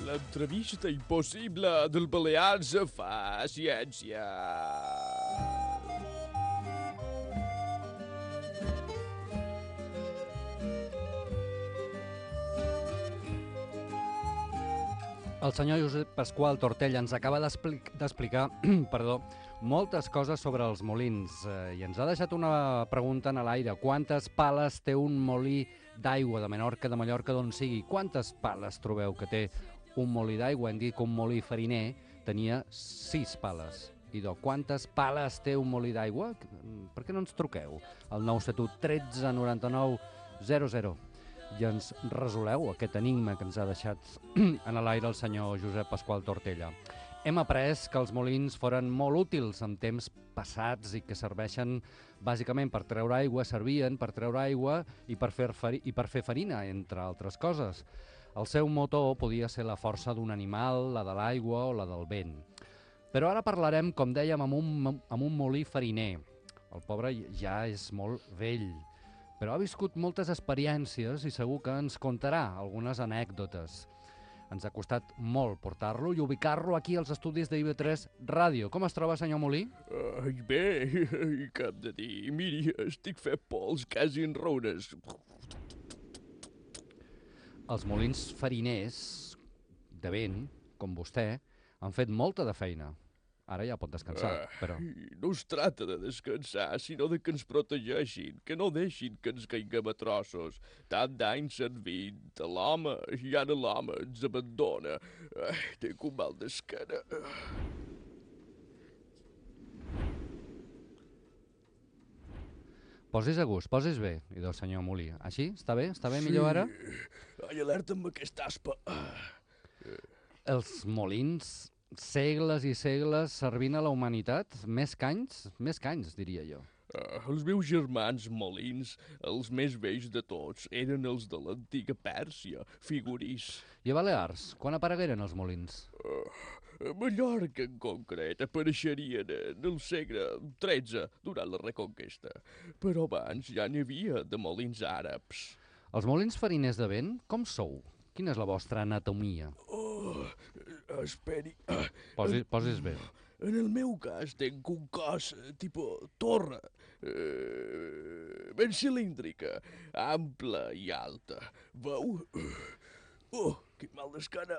L'entrevista impossible del Balears fa ciència. El senyor Josep Pasqual Tortella ens acaba d'explicar perdó, moltes coses sobre els molins i ens ha deixat una pregunta en l'aire. Quantes pales té un molí d'aigua de Menorca, de Mallorca, d'on sigui? Quantes pales trobeu que té un molí d'aigua? Hem dit que un molí fariner tenia 6 pales. Idò, quantes pales té un molí d'aigua? Per què no ens truqueu? Al 971 13 99 00 i ens resoleu aquest enigma que ens ha deixat en l'aire el senyor Josep Pasqual Tortella. Hem après que els molins foren molt útils en temps passats i que serveixen bàsicament per treure aigua, servien per treure aigua i per fer farina, entre altres coses. El seu motor podia ser la força d'un animal, la de l'aigua o la del vent. Però ara parlarem, com dèiem, amb un molí fariner. El pobre ja és molt vell, però ha viscut moltes experiències i segur que ens contarà algunes anècdotes. Ens ha costat molt portar-lo i ubicar-lo aquí als estudis d'IV3 Ràdio. Com es troba, senyor Molí? Ai, bé, què hem de dir? Miri, estic fet pols quasi en roures. Els molins fariners de vent, com vostè, han fet molta de feina. Ara ja pot descansar, però... No es tracta de descansar, sinó de que ens protegeixin, que no deixin que ens caiguem a trossos. Tant d'anys servint a l'home, i ara l'home ens abandona. Tinc un mal d'esquena. Posis a gust, posis bé, idò, senyor Molí. Així? Està bé? Està bé millor ara? Ai, alerta amb aquesta aspa. Els molins, segles i segles servint a la humanitat, més canys, diria jo. Els meus germans molins, els més vells de tots, eren els de l'antiga Pèrsia, figurís. I a Balears, quan aparegueren els molins? A Mallorca, en concret, apareixerien en el segle XIII, durant la Reconquesta. Però abans ja n'hi havia de molins àrabs. Els molins fariners de vent, com sou? Quina és la vostra anatomia? Esperi. Posis bé. En el meu cas tenc un cos tipus torre, ben cilíndrica, ampla i alta. Veu? Quin mal d'esquena.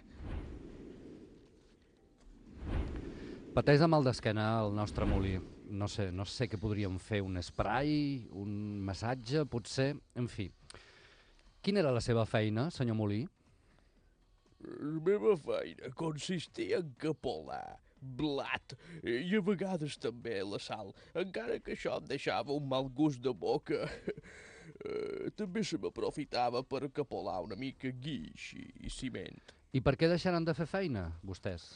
Pateix de mal d'esquena el nostre molí. No sé què podríem fer, un spray, un massatge, potser, en fi. Quina era la seva feina, senyor Molí? La meva feina consistia en capolar, blat i a vegades també la sal, encara que això em deixava un mal gust de boca. També se m'aprofitava per capolar una mica guix i ciment. I per què deixaran de fer feina, vostès?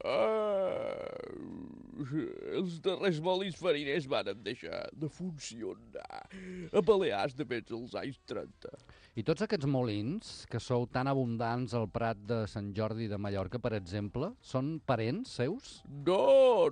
Els darrers molins fariners van deixar de funcionar a Balears de més als anys 30. I tots aquests molins, que sou tan abundants al Prat de Sant Jordi de Mallorca, per exemple, són parents seus? No,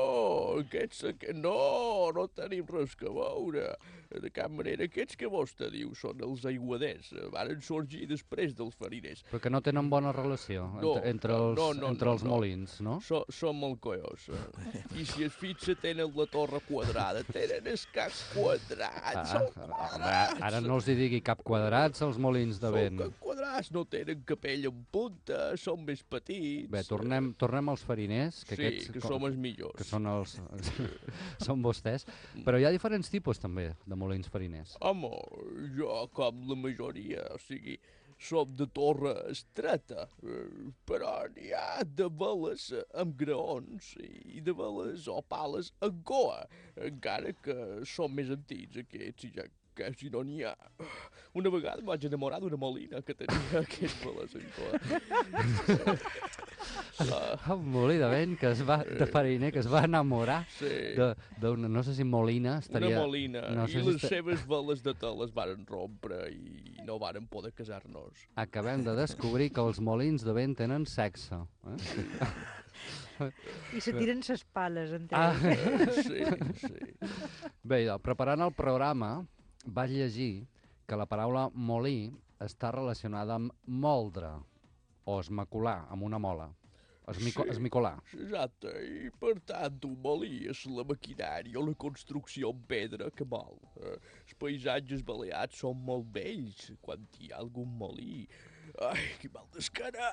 no tenim res que veure. De cap manera, aquests que vostè diu són els aiguaders. Varen sorgir després dels fariners. Però que no tenen bona relació entre els molins, no? Són molt collons. I si es fixa, tenen la torre quadrada. Tenen el cap quadrat. Ara no els hi digui cap quadrats als molins de vent. Són cap quadrats, no tenen capella en punta, són més petits. Bé, tornem als fariners. Que som els millors. Que són són vostès. Però hi ha diferents tipus, també, de molins fariners. Home, jo, com la majoria, o sigui, som de torre estreta, però n'hi ha de veles amb graons i de veles o pales amb coa, encara que són més antics aquests i ja quasi no n'hi ha. Una vegada em vaig enamorar d'una molina que tenia aquests veles amb coa. Un molí de vent de fariner que es va enamorar d'una, no sé si molina estaria... Una molina, i les seves veles de tel es varen rompre i no varen poder casar-nos. Acabem de descobrir que els molins de vent tenen sexe. I se tiren ses pales entre ells. Sí. Bé, preparant el programa vaig llegir que la paraula molí està relacionada amb moldre o esmacular, amb una mola. Esmicolar. Exacte, i per tant un molí és la maquinària o la construcció en pedra que mol. Els paisatges balears són molt bells quan hi ha algun molí. Ai, que mal d'esquena!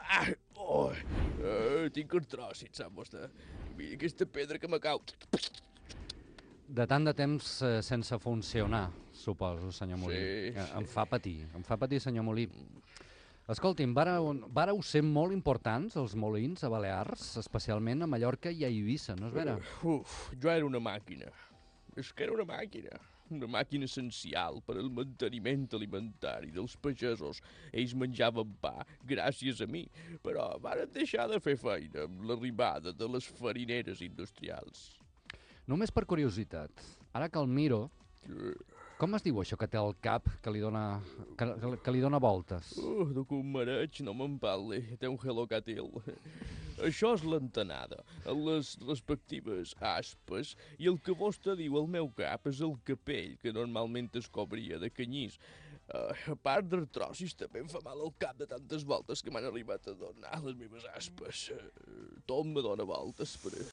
Tinc artròsit, sap vostè? Mira aquesta pedra que me cau. De tant de temps sense funcionar, suposo, senyor Molí. Sí. Em fa patir, senyor Molí. Escolti'm, vàreu ser molt importants, els molins a Balears, especialment a Mallorca i a Eivissa, no és vera? Jo era una màquina. És que era una màquina essencial per al manteniment alimentari dels pagesos. Ells menjaven pa gràcies a mi, però varen deixar de fer feina amb l'arribada de les farineres industrials. Només per curiositat, ara que el miro, com es diu això que té al cap que li dona voltes? De que un mareig no me'n parli, té un helocatil. Això és l'antenada, les respectives aspes, i el que vostè diu al meu cap és el capell, que normalment es cobria de canyís. A part d'artrosis, també em fa mal el cap de tantes voltes que m'han arribat a donar les meves aspes. Tot me dóna voltes per